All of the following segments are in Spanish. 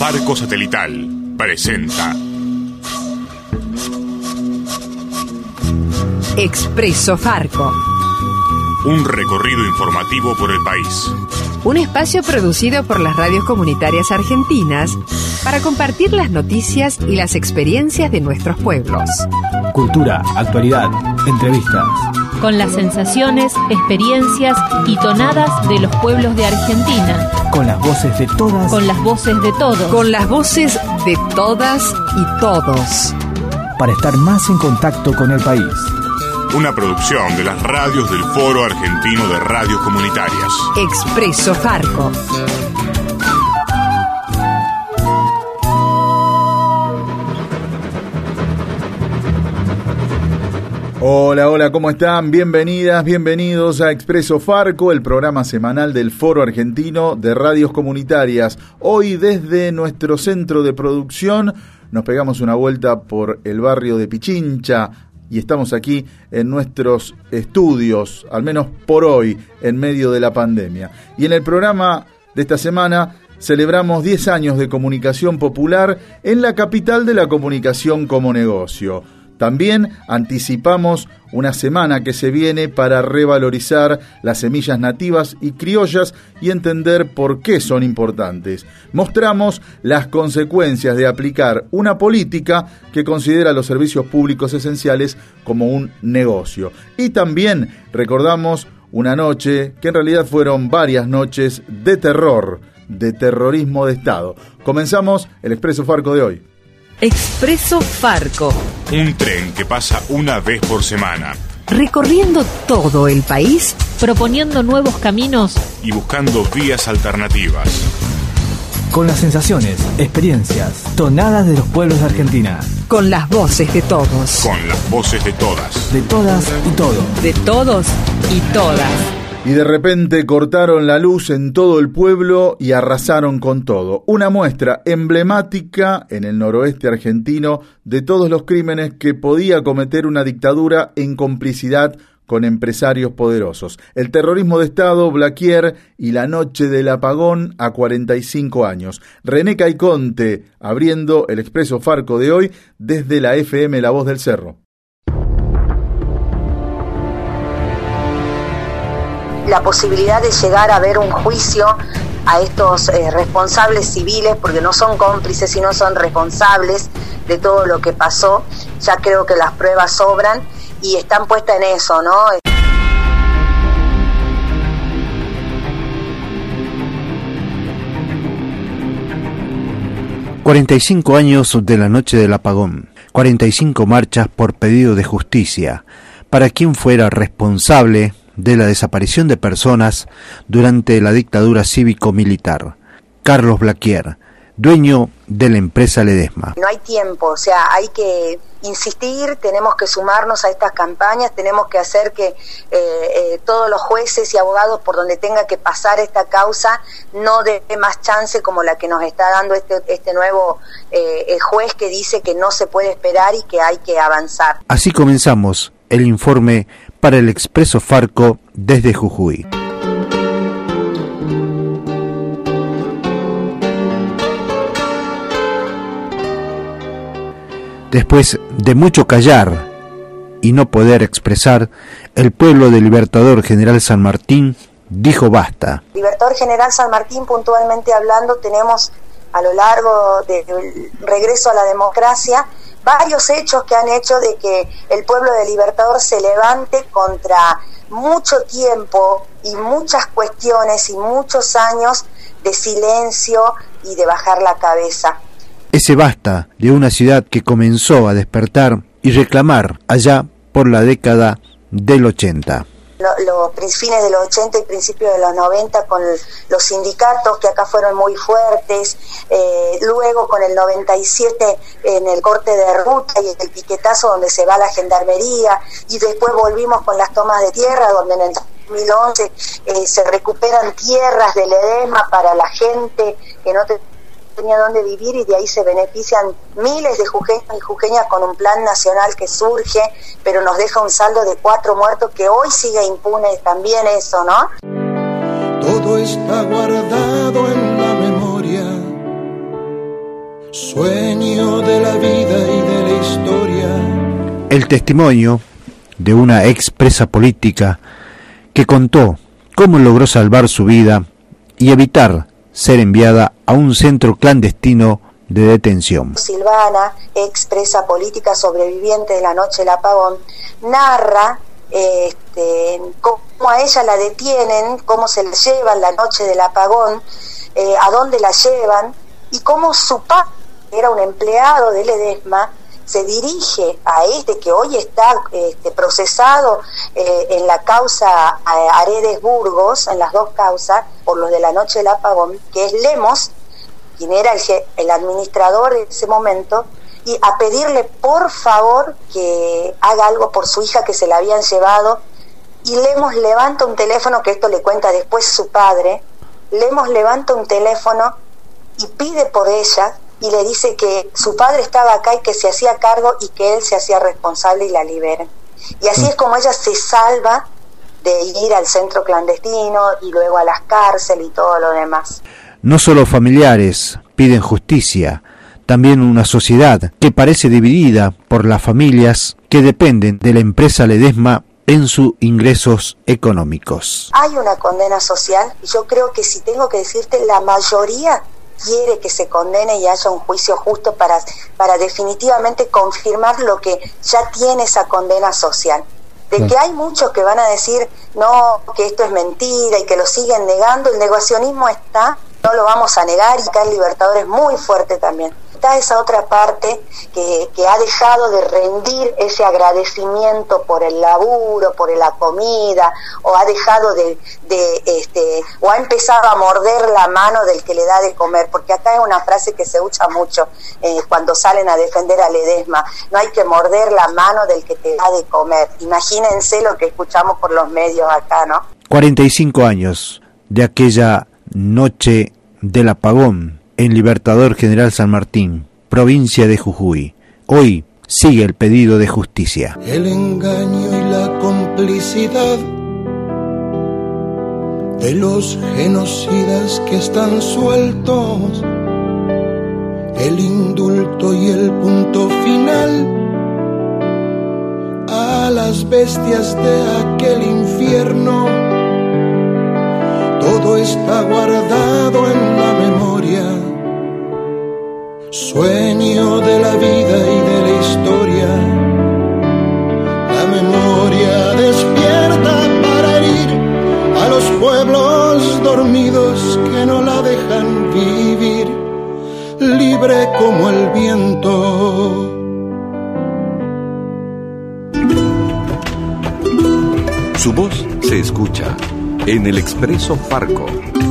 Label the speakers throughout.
Speaker 1: Farco Satelital presenta
Speaker 2: Expreso Farco.
Speaker 1: Un recorrido informativo por el país.
Speaker 2: Un espacio producido por las radios comunitarias argentinas para compartir las noticias y las experiencias de nuestros pueblos.
Speaker 3: Cultura, actualidad, entrevistas.
Speaker 4: Con las sensaciones, experiencias y tonadas de los pueblos de Argentina.
Speaker 3: Con las voces de todas.
Speaker 4: Con las voces de todos.
Speaker 2: Con las voces de todas y todos.
Speaker 3: Para estar más en contacto con el país.
Speaker 1: Una producción de las radios del Foro Argentino de Radios Comunitarias.
Speaker 2: Expreso Farco.
Speaker 5: Hola, ¿cómo están? Bienvenidas, bienvenidos a Expreso Farco, el programa semanal del Foro Argentino de Radios Comunitarias. Hoy desde nuestro centro de producción nos pegamos una vuelta por el barrio de Pichincha y estamos aquí en nuestros estudios, al menos por hoy, en medio de la pandemia. Y en el programa de esta semana celebramos 10 años de comunicación popular en la capital de la comunicación como negocio. También anticipamos una semana que se viene para revalorizar las semillas nativas y criollas y entender por qué son importantes. Mostramos las consecuencias de aplicar una política que considera los servicios públicos esenciales como un negocio. Y también recordamos una noche, que en realidad fueron varias noches de terror, de terrorismo de Estado. Comenzamos el Expreso Farco de hoy.
Speaker 2: Expreso Farco.
Speaker 1: Un tren que pasa una vez por semana.
Speaker 2: Recorriendo todo el país,
Speaker 4: proponiendo nuevos caminos
Speaker 1: y buscando vías alternativas.
Speaker 3: Con las sensaciones, experiencias, tonadas de los pueblos de Argentina.
Speaker 2: Con las voces de todos.
Speaker 1: Con las voces de todas.
Speaker 3: De todas y todos.
Speaker 2: De todos y todas.
Speaker 5: Y de repente cortaron la luz en todo el pueblo y arrasaron con todo. Una muestra emblemática en el noroeste argentino de todos los crímenes que podía cometer una dictadura en complicidad con empresarios poderosos. El terrorismo de Estado, Blaquier y la noche del apagón a 45 años. René Caiconte abriendo el Expreso Farco de hoy desde la FM La Voz del Cerro.
Speaker 6: La posibilidad de llegar a ver un juicio a estos responsables civiles, porque no son cómplices, sino son responsables de todo lo que pasó. Ya creo que las pruebas sobran y están puestas en eso, ¿no?
Speaker 7: 45 años de la noche del apagón, 45 marchas por pedido de justicia para quien fuera responsable de la desaparición de personas durante la dictadura cívico-militar. Carlos Blaquier, dueño de la empresa Ledesma.
Speaker 6: No hay tiempo, o sea, hay que insistir, tenemos que sumarnos a estas campañas, tenemos que hacer que todos los jueces y abogados por donde tenga que pasar esta causa no dé más chance como la que nos está dando este nuevo juez que dice que no se puede esperar y que hay que avanzar.
Speaker 7: Así comenzamos el informe para el Expreso Farco desde Jujuy. Después de mucho callar y no poder expresar, el pueblo del Libertador General San Martín dijo basta.
Speaker 6: Libertador General San Martín, puntualmente hablando, tenemos a lo largo del regreso a la democracia varios hechos que han hecho de que el pueblo de Libertador se levante contra mucho tiempo y muchas cuestiones y muchos años de silencio y de bajar la cabeza.
Speaker 7: Ese basta de una ciudad que comenzó a despertar y reclamar allá por la década del 80.
Speaker 6: Los fines de los 80 y principios de los 90 con los sindicatos que acá fueron muy fuertes, luego con el 97 en el corte de ruta y el piquetazo donde se va la gendarmería, y después volvimos con las tomas de tierra donde en el 2011 se recuperan tierras de Ledesma para la gente que no tenía dónde vivir, y de ahí se benefician miles de jujeños y jujeñas con un plan nacional que surge, pero nos deja un saldo de 4 muertos que hoy sigue impune también eso, ¿no?
Speaker 8: Todo está guardado en la memoria Sueño de la vida y de la historia.
Speaker 7: El testimonio de una expresa política que contó cómo logró salvar su vida y evitar ser enviada a un centro clandestino de detención.
Speaker 6: Silvana, expresa política sobreviviente de la noche del apagón, narra cómo a ella la detienen, cómo se la llevan la noche del apagón, a dónde la llevan, y cómo su padre, que era un empleado de Ledesma, se dirige a que hoy está procesado en la causa Aredes Burgos, en las dos causas, por los de la noche del apagón, que es Lemos, quien era el administrador en ese momento, y a pedirle por favor que haga algo por su hija que se la habían llevado. Y Lemos levanta un teléfono, que esto le cuenta después su padre. Lemos levanta un teléfono y pide por ella, y le dice que su padre estaba acá y que se hacía cargo y que él se hacía responsable y la liberen. Y así es como ella se salva de ir al centro clandestino y luego a las cárceles y todo lo demás.
Speaker 7: No solo familiares piden justicia, también una sociedad que parece dividida por las familias que dependen de la empresa Ledesma en sus ingresos económicos.
Speaker 6: Hay una condena social, y yo creo que, si tengo que decirte, la mayoría quiere que se condene y haya un juicio justo para definitivamente confirmar lo que ya tiene esa condena social. De que hay muchos que van a decir no, que esto es mentira y que lo siguen negando, el negacionismo está, no lo vamos a negar, y acá el Libertador es muy fuerte también. Está esa otra parte que ha dejado de rendir ese agradecimiento por el laburo, por la comida, o ha dejado o ha empezado a morder la mano del que le da de comer, porque acá es una frase que se usa mucho cuando salen a defender a Ledesma: no hay que morder la mano del que te da de comer. Imagínense lo que escuchamos por los medios acá, ¿no?
Speaker 7: 45 años de aquella noche del apagón en Libertador General San Martín, provincia de Jujuy. Hoy sigue el pedido de justicia.
Speaker 8: El engaño y la complicidad de los genocidas que están sueltos, el indulto y el punto final a las bestias de aquel infierno, todo está guardado en la memoria. Sueño de la vida y de la historia. La memoria despierta para herir a los pueblos dormidos que no la dejan vivir, libre como el viento.
Speaker 9: Su voz se escucha en el Expreso Farco.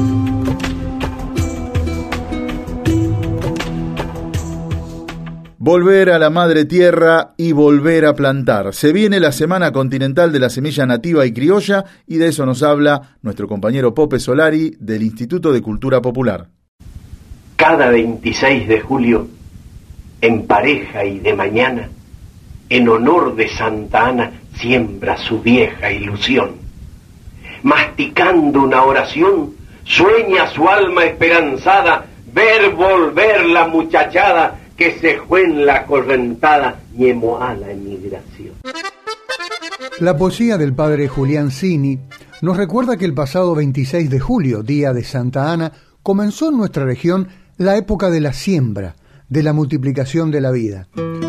Speaker 5: Volver a la madre tierra y volver a plantar. Se viene la Semana Continental de la Semilla Nativa y Criolla, y de eso nos habla nuestro compañero Pope Solari del Instituto de Cultura Popular.
Speaker 10: Cada 26 de julio, en pareja y de mañana, en honor de Santa Ana, siembra su vieja ilusión. Masticando una oración, sueña su alma esperanzada ver volver la muchachada que se fue en la correntada ñemo a la emigración.
Speaker 11: La poesía del padre Julián Cini nos recuerda que el pasado 26 de julio, día de Santa Ana, comenzó en nuestra región la época de la siembra, de la multiplicación de la vida.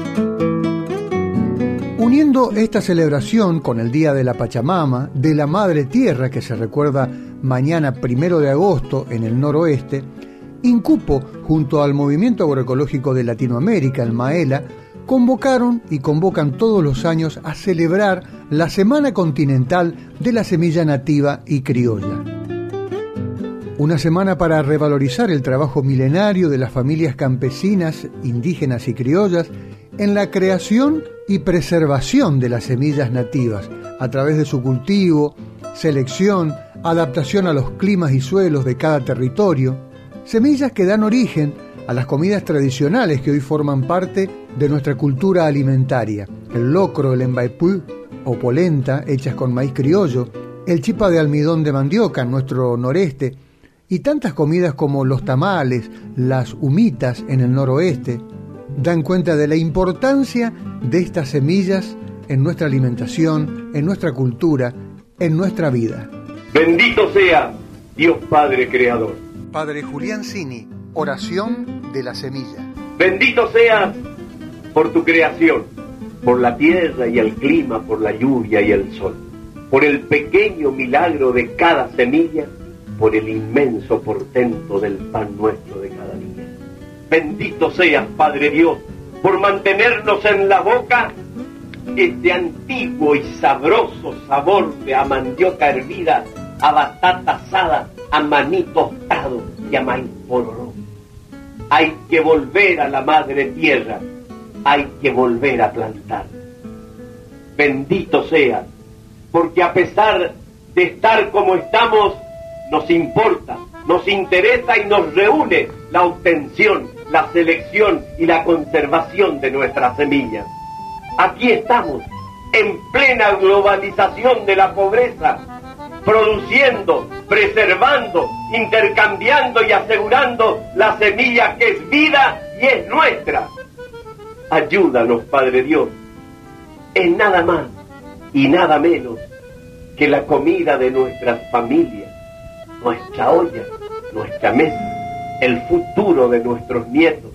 Speaker 11: Uniendo esta celebración con el Día de la Pachamama, de la Madre Tierra, que se recuerda mañana 1 de agosto en el noroeste, Incupo, junto al Movimiento Agroecológico de Latinoamérica, el MAELA, convocaron y convocan todos los años a celebrar la Semana Continental de la Semilla Nativa y Criolla. Una semana para revalorizar el trabajo milenario de las familias campesinas, indígenas y criollas en la creación y preservación de las semillas nativas, a través de su cultivo, selección, adaptación a los climas y suelos de cada territorio, semillas que dan origen a las comidas tradicionales que hoy forman parte de nuestra cultura alimentaria: el locro, el embaipú o polenta hechas con maíz criollo, el chipa de almidón de mandioca en nuestro noreste, y tantas comidas como los tamales, las humitas en el noroeste, dan cuenta de la importancia de estas semillas en nuestra alimentación, en nuestra cultura, en nuestra vida.
Speaker 10: Bendito sea Dios Padre Creador.
Speaker 11: Padre Julián Cini, oración de la semilla.
Speaker 10: Bendito seas por tu creación, por la tierra y el clima, por la lluvia y el sol, por el pequeño milagro de cada semilla, por el inmenso portento del pan nuestro de cada día. Bendito seas, Padre Dios, por mantenernos en la boca este antiguo y sabroso sabor de a mandioca hervida, a batata asada, a maní tostado y a maíz pororó. Hay que volver a la madre tierra, hay que volver a plantar. Bendito seas, porque a pesar de estar como estamos, nos importa, nos interesa y nos reúne la obtención, la selección y la conservación de nuestras semillas. Aquí estamos, en plena globalización de la pobreza, produciendo, preservando, intercambiando y asegurando la semilla que es vida y es nuestra. Ayúdanos, Padre Dios. Es nada más y nada menos que la comida de nuestras familias, nuestra olla, nuestra mesa, el futuro de nuestros nietos.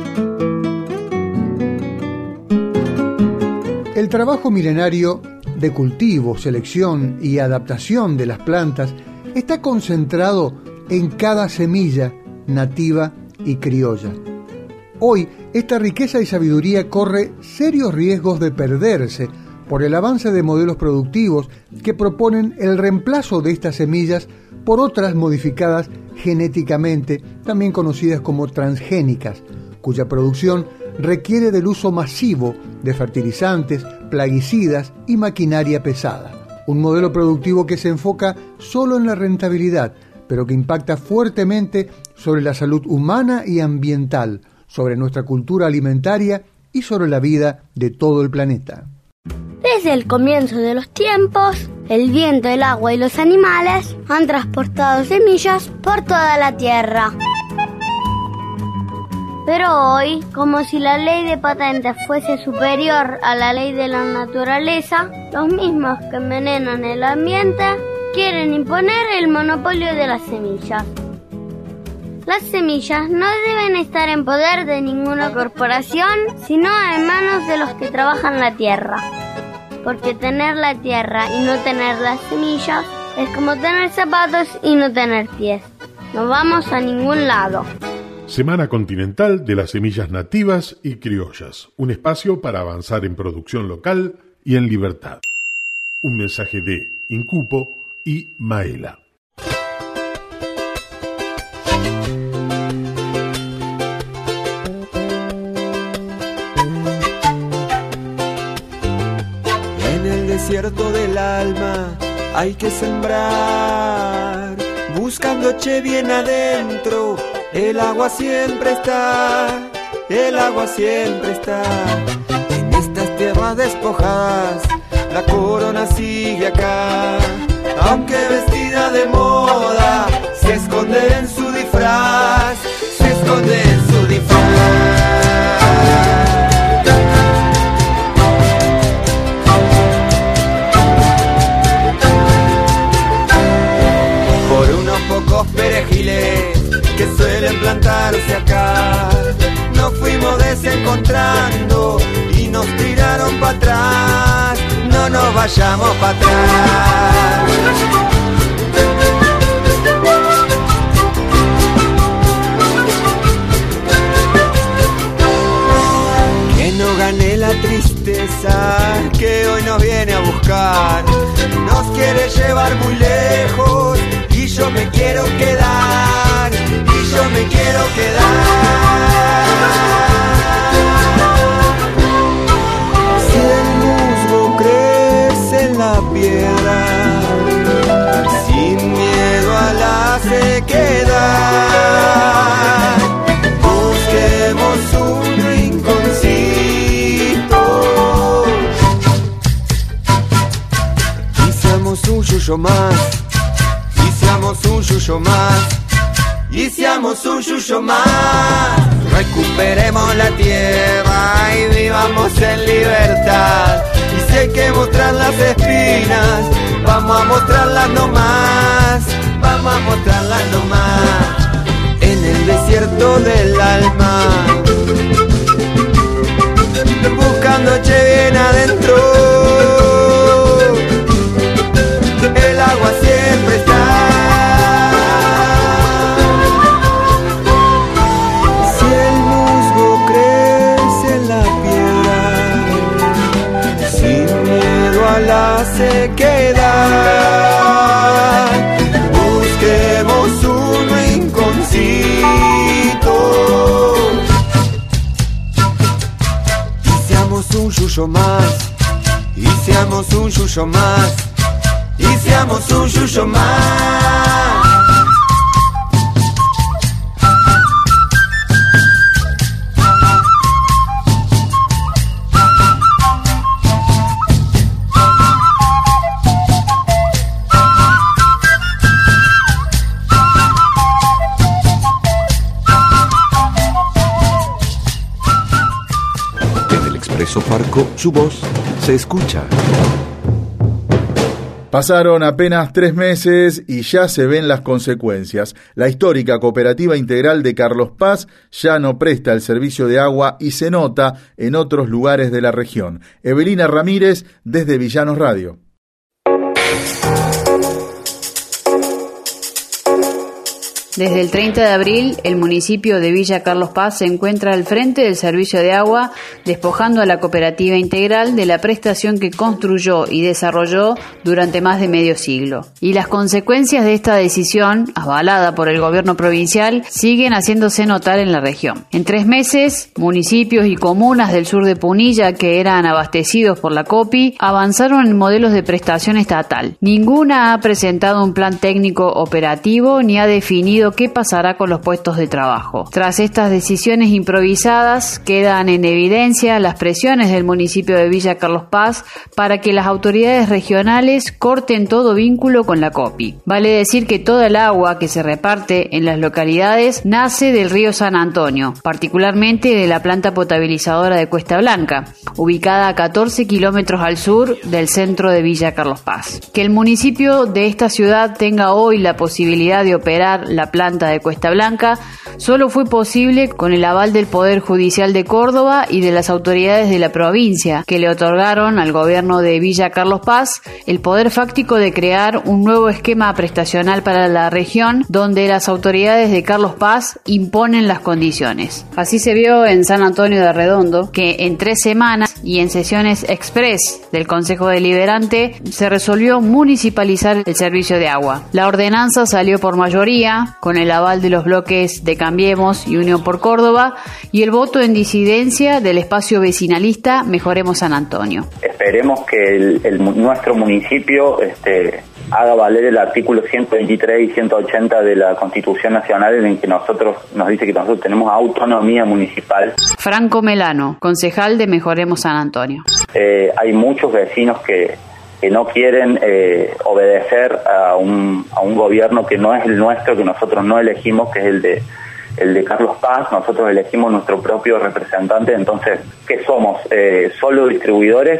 Speaker 11: El trabajo milenario de cultivo, selección y adaptación de las plantas está concentrado en cada semilla nativa y criolla. Hoy, esta riqueza y sabiduría corre serios riesgos de perderse por el avance de modelos productivos que proponen el reemplazo de estas semillas por otras modificadas genéticamente, también conocidas como transgénicas, cuya producción requiere del uso masivo de fertilizantes, plaguicidas y maquinaria pesada. Un modelo productivo que se enfoca solo en la rentabilidad, pero que impacta fuertemente sobre la salud humana y ambiental, sobre nuestra cultura alimentaria y sobre la vida de todo el planeta.
Speaker 12: Desde el comienzo de los tiempos, el viento, el agua y los animales han transportado semillas por toda la tierra. Pero hoy, como si la ley de patentes fuese superior a la ley de la naturaleza, los mismos que envenenan el ambiente quieren imponer el monopolio de las semillas. Las semillas no deben estar en poder de ninguna corporación, sino en manos de los que trabajan la tierra. Porque tener la tierra y no tener las semillas es como tener zapatos y no tener pies. No vamos a ningún lado.
Speaker 13: Semana Continental de las Semillas Nativas y Criollas. Un espacio para avanzar en producción local y en libertad. Un mensaje de Incupo y Maela.
Speaker 14: En el desierto del alma hay que sembrar, buscando che bien adentro. El agua siempre está, el agua siempre está. En estas tierras despojadas, la corona sigue acá. Aunque vestida de moda, se esconde en su disfraz, se esconde en su disfraz. Por unos pocos perejiles que suelen plantarse acá, nos fuimos desencontrando y nos tiraron para atrás. No nos vayamos para atrás. Que no gane la tristeza que hoy nos viene a buscar. Nos quiere llevar muy lejos y yo me quiero quedar. Y yo me quiero quedar. Si el musgo crece en la piedra, sin miedo a la sequedad, busquemos un rinconcito y seamos un yuyo más, y seamos un yuyo más. y seamos un yuyo más. Recuperemos la tierra y vivamos en libertad. Y si hay que mostrar las espinas, vamos a mostrarlas nomás, vamos a mostrarlas nomás. En el desierto del alma, buscando bien adentro, el agua siempre está. Si el musgo crece en la piedra, sin miedo a la sequedad, busquemos un rinconcito y seamos un yuyo más, y seamos un yuyo más, y seamos un yuyo más.
Speaker 9: En el Expreso Farco, su voz se escucha.
Speaker 5: Pasaron apenas 3 meses y ya se ven las consecuencias. La histórica Cooperativa Integral de Carlos Paz ya no presta el servicio de agua y se nota en otros lugares de la región. Evelina Ramírez, desde Villanos Radio.
Speaker 15: Desde el 30 de abril, el municipio de Villa Carlos Paz se encuentra al frente del servicio de agua, despojando a la Cooperativa Integral de la prestación que construyó y desarrolló durante más de medio siglo. Y las consecuencias de esta decisión, avalada por el gobierno provincial, siguen haciéndose notar en la región. En 3 meses, municipios y comunas del sur de Punilla, que eran abastecidos por la COPI, avanzaron en modelos de prestación estatal. Ninguna ha presentado un plan técnico operativo ni ha definido qué pasará con los puestos de trabajo. Tras estas decisiones improvisadas, quedan en evidencia las presiones del municipio de Villa Carlos Paz para que las autoridades regionales corten todo vínculo con la COPI. Vale decir que toda el agua que se reparte en las localidades nace del río San Antonio, particularmente de la planta potabilizadora de Cuesta Blanca, ubicada a 14 kilómetros al sur del centro de Villa Carlos Paz. Que el municipio de esta ciudad tenga hoy la posibilidad de operar la planta de Cuesta Blanca solo fue posible con el aval del Poder Judicial de Córdoba y de las autoridades de la provincia, que le otorgaron al gobierno de Villa Carlos Paz el poder fáctico de crear un nuevo esquema prestacional para la región, donde las autoridades de Carlos Paz imponen las condiciones. Así se vio en San Antonio de Redondo, que en 3 semanas y en sesiones express del Consejo Deliberante se resolvió municipalizar el servicio de agua. La ordenanza salió por mayoría, con el aval de los bloques de Cambiemos y Unión por Córdoba, y el voto en disidencia del espacio vecinalista Mejoremos San Antonio.
Speaker 16: Esperemos que nuestro municipio haga valer el artículo 123 y 180 de la Constitución Nacional, en el que nos dice que nosotros tenemos autonomía municipal.
Speaker 15: Franco Melano, concejal de Mejoremos San Antonio.
Speaker 16: Hay muchos vecinos que no quieren obedecer a un gobierno que no es el nuestro, que nosotros no elegimos, que es el de Carlos Paz. Nosotros elegimos nuestro propio representante. Entonces, ¿qué somos? ¿Solo distribuidores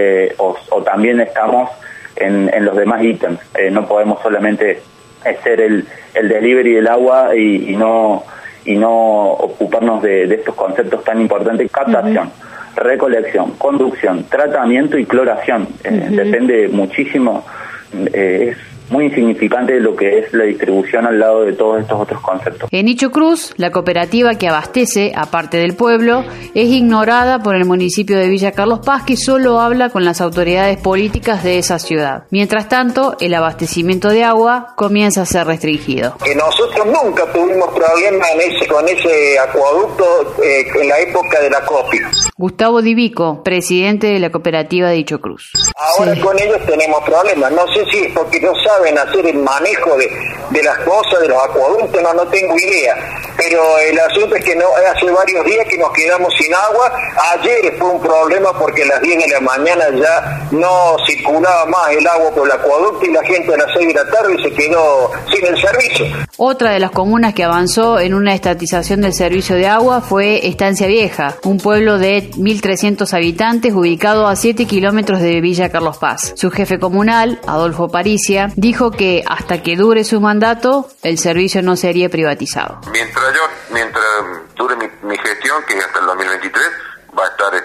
Speaker 16: o también estamos en los demás ítems? No podemos solamente ser el delivery del agua y no ocuparnos de estos conceptos tan importantes. Captación, recolección, conducción, tratamiento y cloración. Depende muchísimo, es muy insignificante lo que es la distribución al lado de todos estos otros conceptos.
Speaker 15: En Nicho Cruz, la cooperativa que abastece, aparte del pueblo, es ignorada por el municipio de Villa Carlos Paz, que solo habla con las autoridades políticas de esa ciudad. Mientras tanto, el abastecimiento de agua comienza a ser restringido.
Speaker 17: Que nosotros nunca tuvimos problemas con ese acueducto en la época de la COPI.
Speaker 15: Gustavo Divico, presidente de la cooperativa de Nicho Cruz.
Speaker 17: Ahora con ellos tenemos problemas. No sé si es porque no saben hacer el manejo de las cosas, de los acueductos, no tengo idea. pero el asunto es que no, hace varios días que nos quedamos sin agua. Ayer fue un problema porque a las 10 de la mañana ya no circulaba más el agua por el acueducto y la gente a las 6 de la tarde se quedó sin el servicio.
Speaker 15: Otra de las comunas que avanzó en una estatización del servicio de agua fue Estancia Vieja, un pueblo de 1.300 habitantes ubicado a 7 kilómetros de Villa Carlos Paz. Su jefe comunal, Adolfo Paricia, dijo que hasta que dure su mandato, el servicio no sería privatizado.
Speaker 18: Mientras dure mi gestión, que es hasta el 2023, va a estar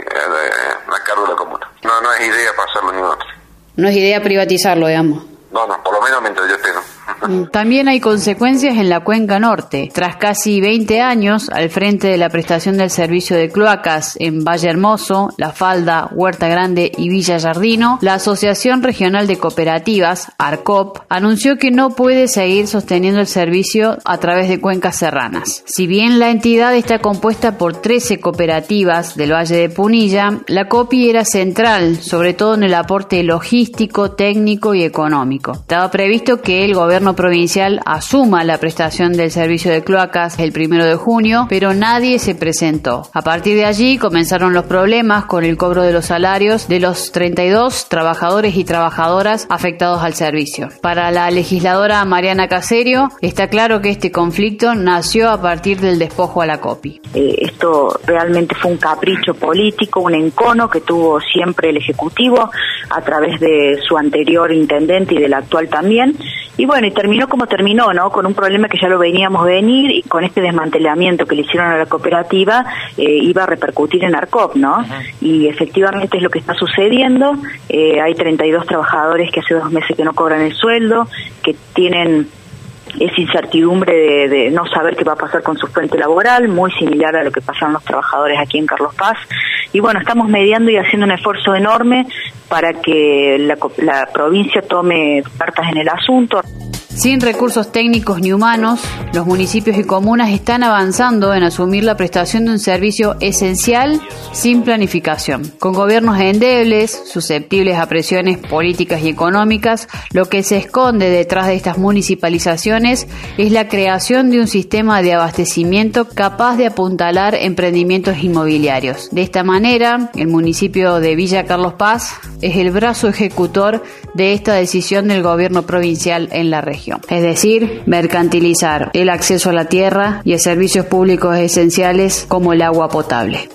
Speaker 18: a cargo de la comuna. No es idea pasarlo ni otro.
Speaker 15: No es idea privatizarlo, digamos.
Speaker 18: No, por lo menos mientras yo esté, ¿no?
Speaker 15: También hay consecuencias en la Cuenca Norte. Tras casi 20 años al frente de la prestación del servicio de cloacas en Valle Hermoso, La Falda, Huerta Grande y Villa Yardino, la Asociación Regional de Cooperativas, ARCOP, anunció que no puede seguir sosteniendo el servicio a través de cuencas serranas. Si bien la entidad está compuesta por 13 cooperativas del Valle de Punilla, la COPI era central, sobre todo en el aporte logístico, técnico y económico. Estaba previsto que el gobierno provincial asuma la prestación del servicio de cloacas el 1 de junio, pero nadie se presentó. A partir de allí comenzaron los problemas con el cobro de los salarios de los 32 trabajadores y trabajadoras afectados al servicio. Para la legisladora Mariana Caserio, está claro que este conflicto nació a partir del despojo a la COPI.
Speaker 19: Esto realmente fue un capricho político, un encono que tuvo siempre el Ejecutivo a través de su anterior intendente y del actual también. Y bueno, y terminó como terminó, ¿no? Con un problema que ya lo veníamos venir y con este desmantelamiento que le hicieron a la cooperativa iba a repercutir en ARCOP, ¿no? Ajá. Y efectivamente es lo que está sucediendo. Hay 32 trabajadores que hace 2 meses que no cobran el sueldo, que tienen esa incertidumbre de no saber qué va a pasar con su fuente laboral, muy similar a lo que pasaron los trabajadores aquí en Carlos Paz. Y bueno, estamos mediando y haciendo un esfuerzo enorme para que la provincia tome cartas en el asunto.
Speaker 15: Sin recursos técnicos ni humanos, los municipios y comunas están avanzando en asumir la prestación de un servicio esencial sin planificación. Con gobiernos endebles, susceptibles a presiones políticas y económicas, lo que se esconde detrás de estas municipalizaciones es la creación de un sistema de abastecimiento capaz de apuntalar emprendimientos inmobiliarios. De esta manera, el municipio de Villa Carlos Paz es el brazo ejecutor de esta decisión del gobierno provincial en la región. Es decir, mercantilizar el acceso a la tierra y a servicios públicos esenciales como el agua potable.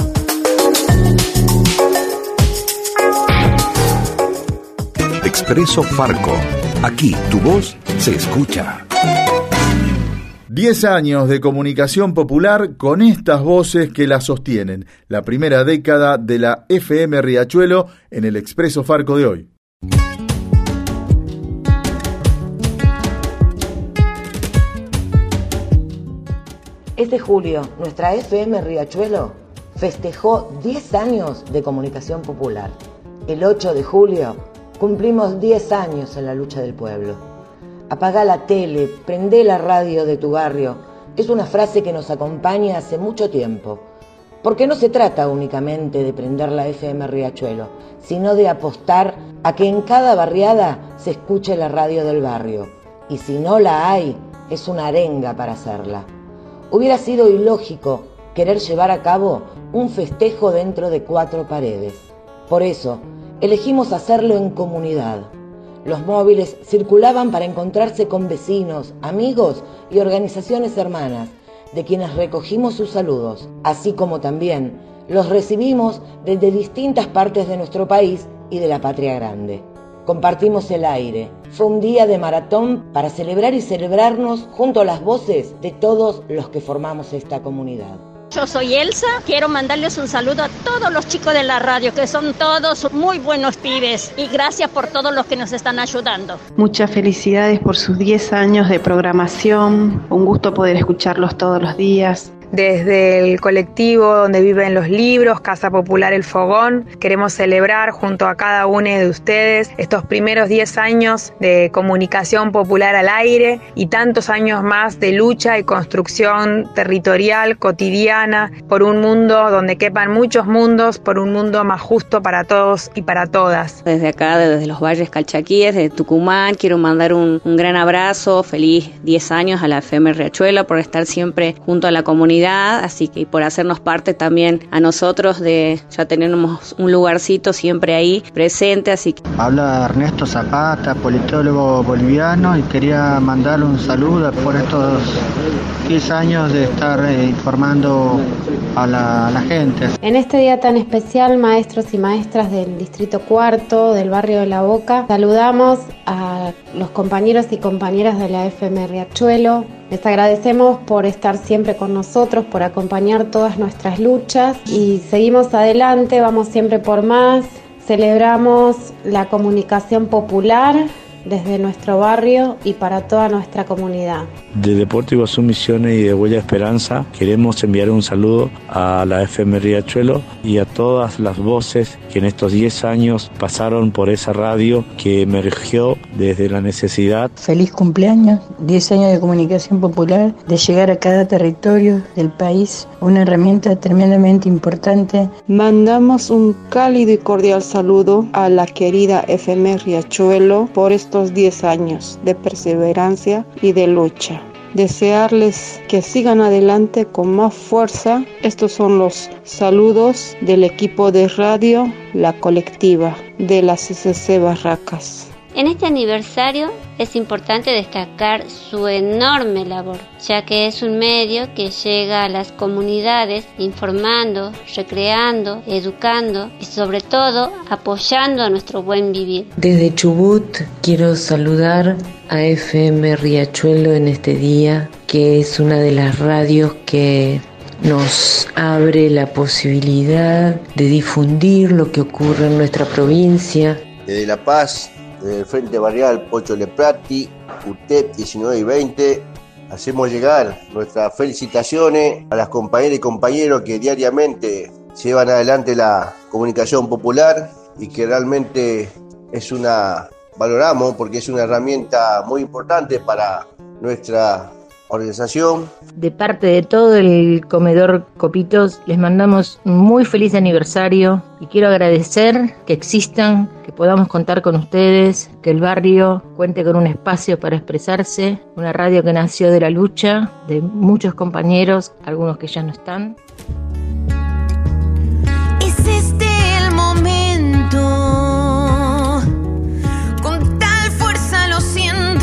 Speaker 9: Expreso Farco. Aquí tu voz se escucha.
Speaker 5: 10 años de comunicación popular con estas voces que la sostienen. La primera década de la FM Riachuelo en el Expreso Farco de hoy.
Speaker 20: Este julio, nuestra FM Riachuelo festejó 10 años de comunicación popular. El 8 de julio cumplimos 10 años en la lucha del pueblo. Apagá la tele, prendé la radio de tu barrio. Es una frase que nos acompaña hace mucho tiempo. Porque no se trata únicamente de prender la FM Riachuelo, sino de apostar a que en cada barriada se escuche la radio del barrio. Y si no la hay, es una arenga para hacerla. Hubiera sido ilógico querer llevar a cabo un festejo dentro de 4 paredes. Por eso, elegimos hacerlo en comunidad. Los móviles circulaban para encontrarse con vecinos, amigos y organizaciones hermanas, de quienes recogimos sus saludos, así como también los recibimos desde distintas partes de nuestro país y de la patria grande. Compartimos el aire. Fue un día de maratón para celebrar y celebrarnos junto a las voces de todos los que formamos esta comunidad.
Speaker 21: Yo soy Elsa, quiero mandarles un saludo a todos los chicos de la radio, que son todos muy buenos pibes, y gracias por todos los que nos están ayudando.
Speaker 22: Muchas felicidades por sus 10 años de programación, un gusto poder escucharlos todos los días.
Speaker 4: desde el colectivo donde viven los libros, Casa Popular El Fogón, queremos celebrar junto a cada uno de ustedes estos primeros 10 años de comunicación popular al aire y tantos años más de lucha y construcción territorial, cotidiana, por un mundo donde quepan muchos mundos, por un mundo más justo para todos y para todas.
Speaker 22: Desde acá, desde los Valles Calchaquíes, de Tucumán, quiero mandar un gran abrazo, feliz 10 años a la FM Riachuelo por estar siempre junto a la comunidad, así que por hacernos parte también a nosotros de ya tenemos un lugarcito siempre ahí presente, así que...
Speaker 23: Habla Ernesto Zapata, politólogo boliviano, y quería mandar un saludo por estos 10 años de estar informando a la gente.
Speaker 24: En este día tan especial, maestros y maestras del Distrito Cuarto, del barrio de La Boca, saludamos a los compañeros y compañeras de la FM Riachuelo. Les agradecemos por estar siempre con nosotros, por acompañar todas nuestras luchas y seguimos adelante, vamos siempre por más. Celebramos la comunicación popular desde nuestro barrio y para toda nuestra comunidad.
Speaker 25: De Deportes Iguazú Misiones y de Huella Esperanza queremos enviar un saludo a la FM Riachuelo y a todas las voces que en estos 10 años pasaron por esa radio que emergió desde la necesidad.
Speaker 26: Feliz cumpleaños, 10 años de comunicación popular, de llegar a cada territorio del país, una herramienta tremendamente importante.
Speaker 27: Mandamos un cálido y cordial saludo a la querida FM Riachuelo por estos 10 años de perseverancia y de lucha. Desearles que sigan adelante con más fuerza. Estos son los saludos del equipo de radio La Colectiva de la CCC Barracas.
Speaker 28: En este aniversario es importante destacar su enorme labor, ya que es un medio que llega a las comunidades informando, recreando, educando y sobre todo apoyando a nuestro buen vivir.
Speaker 29: Desde Chubut quiero saludar a FM Riachuelo en este día, que es una de las radios que nos abre la posibilidad de difundir lo que ocurre en nuestra provincia.
Speaker 30: Desde La Paz, desde el Frente Barrial Pocho Leprati, UTEP 19 y 20, hacemos llegar nuestras felicitaciones a las compañeras y compañeros que diariamente llevan adelante la comunicación popular y que realmente valoramos porque es una herramienta muy importante para nuestra organización.
Speaker 26: De parte de todo el comedor Copitos les mandamos un muy feliz aniversario y quiero agradecer que existan, que podamos contar con ustedes, que el barrio cuente con un espacio para expresarse, una radio que nació de la lucha de muchos compañeros, algunos que ya no están.
Speaker 31: Es este el momento, con tal fuerza lo siento.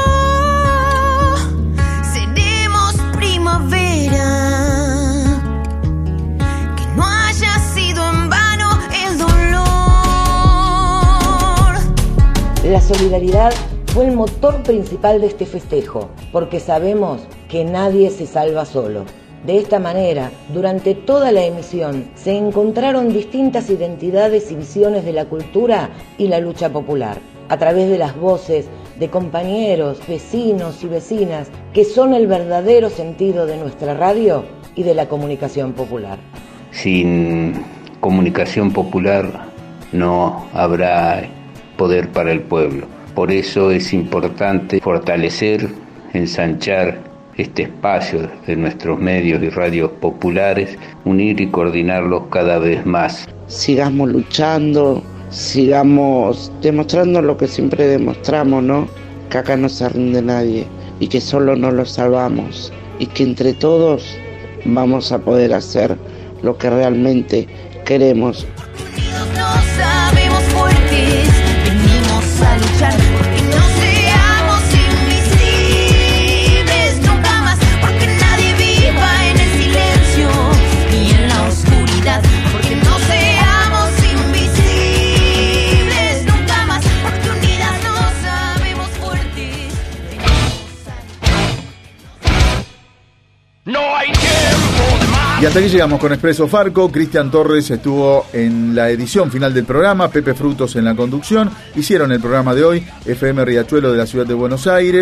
Speaker 20: La solidaridad fue el motor principal de este festejo, porque sabemos que nadie se salva solo. De esta manera, durante toda la emisión, se encontraron distintas identidades y visiones de la cultura y la lucha popular, a través de las voces de compañeros, vecinos y vecinas, que son el verdadero sentido de nuestra radio y de la comunicación popular.
Speaker 32: Sin comunicación popular no habrá poder para el pueblo. Por eso es importante fortalecer, ensanchar este espacio de nuestros medios y radios populares, unir y coordinarlos cada vez más.
Speaker 33: Sigamos luchando, sigamos demostrando lo que siempre demostramos, ¿no? Que acá no se rinde nadie y que solo nos lo salvamos y que entre todos vamos a poder hacer lo que realmente queremos.
Speaker 31: No sabemos fuertes, venimos a luchar porque no seamos invisibles nunca más, porque nadie viva en el silencio y en la oscuridad, porque no seamos invisibles nunca más, porque unidas no sabemos fuertes, venimos a luchar. No hay tiempo de más.
Speaker 5: Y hasta aquí llegamos con Expreso Farco. Cristian Torres estuvo en la edición final del programa, Pepe Frutos en la conducción. Hicieron el programa de hoy FM Riachuelo de la ciudad de Buenos Aires,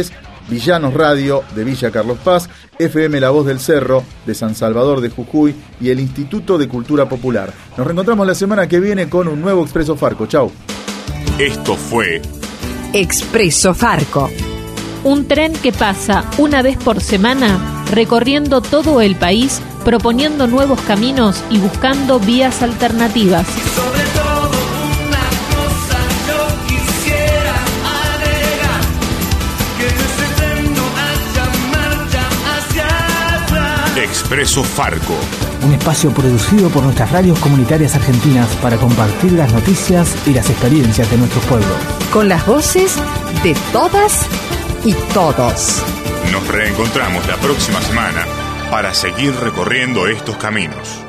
Speaker 5: Villanos Radio de Villa Carlos Paz, FM La Voz del Cerro de San Salvador de Jujuy y el Instituto de Cultura Popular. Nos reencontramos la semana que viene con un nuevo Expreso Farco. Chau.
Speaker 1: Esto fue
Speaker 2: Expreso Farco.
Speaker 3: Un tren que pasa una vez por semana recorriendo todo el país, proponiendo nuevos caminos y buscando vías alternativas.
Speaker 31: Sobre todo una cosa yo quisiera agregar, que ese tren no haya marcha hacia atrás.
Speaker 1: Expreso Farco.
Speaker 6: Un espacio producido por nuestras radios comunitarias argentinas para compartir las noticias y las experiencias de nuestros pueblos.
Speaker 2: Con las voces de todas y todos.
Speaker 1: Nos reencontramos la próxima semana para seguir recorriendo estos caminos.